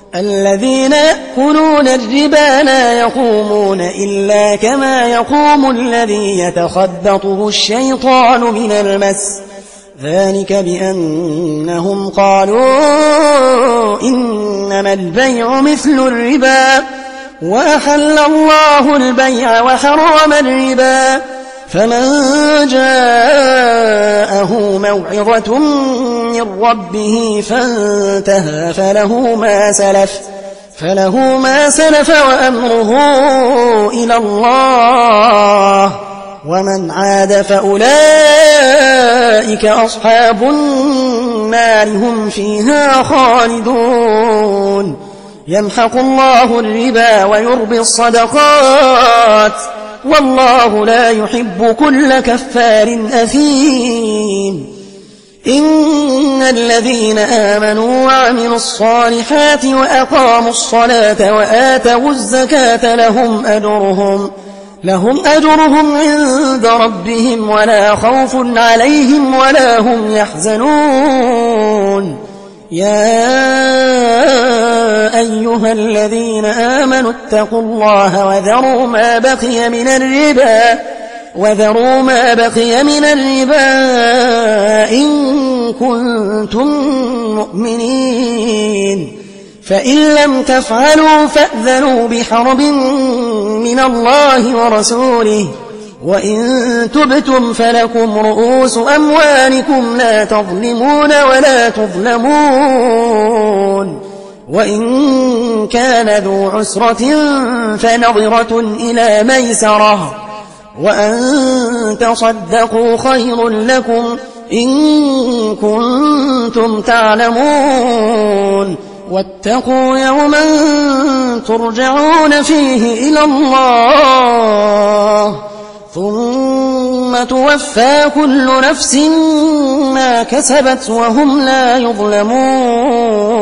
الذين يأكلون الربا لا يقومون إلا كما يقوم الذي يتخبطه الشيطان من المس ذلك بأنهم قالوا إنما البيع مثل الربا وأحل الله البيع وحرم الربا فمن جاءه موعظة من ربه فانتهى فله ما سلف وأمره إلى الله ومن عاد فأولئك أصحاب النار هم فيها خالدون يمحق الله الربا ويربي الصدقات والله لا يحب كل كفار أثيم إن الذين آمنوا وعملوا الصالحات وأقاموا الصلاة وآتوا الزكاة لهم أجرهم عند ربهم ولا خوف عليهم ولا هم يحزنون يا أيها الذين آمنوا اتقوا الله وذروا ما بقي من الربا إن كنتم مؤمنين فإن لم تفعلوا فأذنوا بحرب من الله ورسوله وإن تبتم فلكم رؤوس أموالكم لا تظلمون ولا تظلمون وإن كان ذو عسرة فنظرة إلى ميسرة وأن تصدقوا خير لكم إن كنتم تعلمون واتقوا يوما ترجعون فيه إلى الله ثم توفى كل نفس ما كسبت وهم لا يظلمون